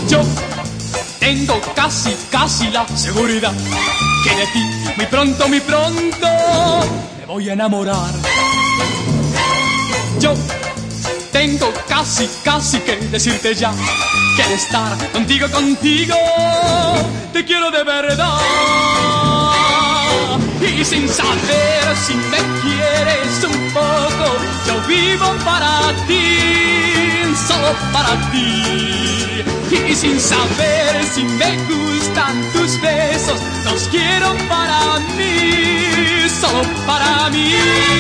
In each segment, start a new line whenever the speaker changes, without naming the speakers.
Yo tengo casi, casi la seguridad que de ti muy pronto me voy a enamorar. Yo tengo casi, casi que decirte ya que de estar contigo, te quiero de verdad. Y sin saber si me quieres un poco, yo vivo para ti, solo para ti. Y sin saber si me gustan tus besos, los quiero para mí, solo para mí.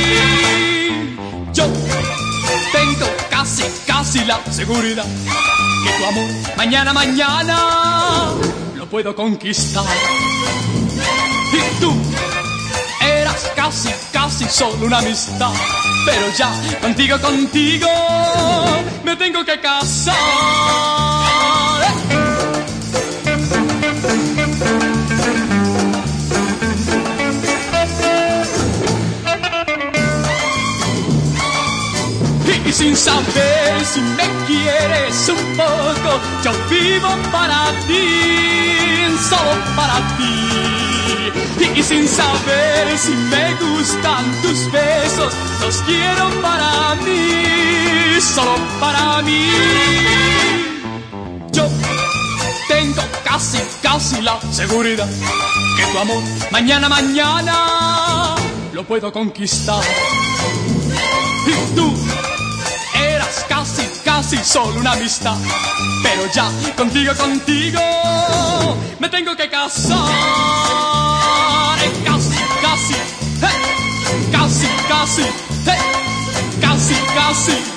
Yo tengo casi, casi la seguridad que tu amor mañana, mañana lo puedo conquistar. Y tú eras casi, casi solo una amistad, pero ya contigo, me tengo que casar. Y sin saber si me quieres un poco, yo vivo para ti, solo para ti. Y sin saber si me gustan tus besos, los quiero para mí, solo para mí. Yo tengo casi, casi la seguridad que tu amor mañana, mañana lo puedo conquistar. Y tú eras casi, casi solo una amistad, pero ya contigo, me tengo que casar. Casi, casi, casi, casi, casi, casi.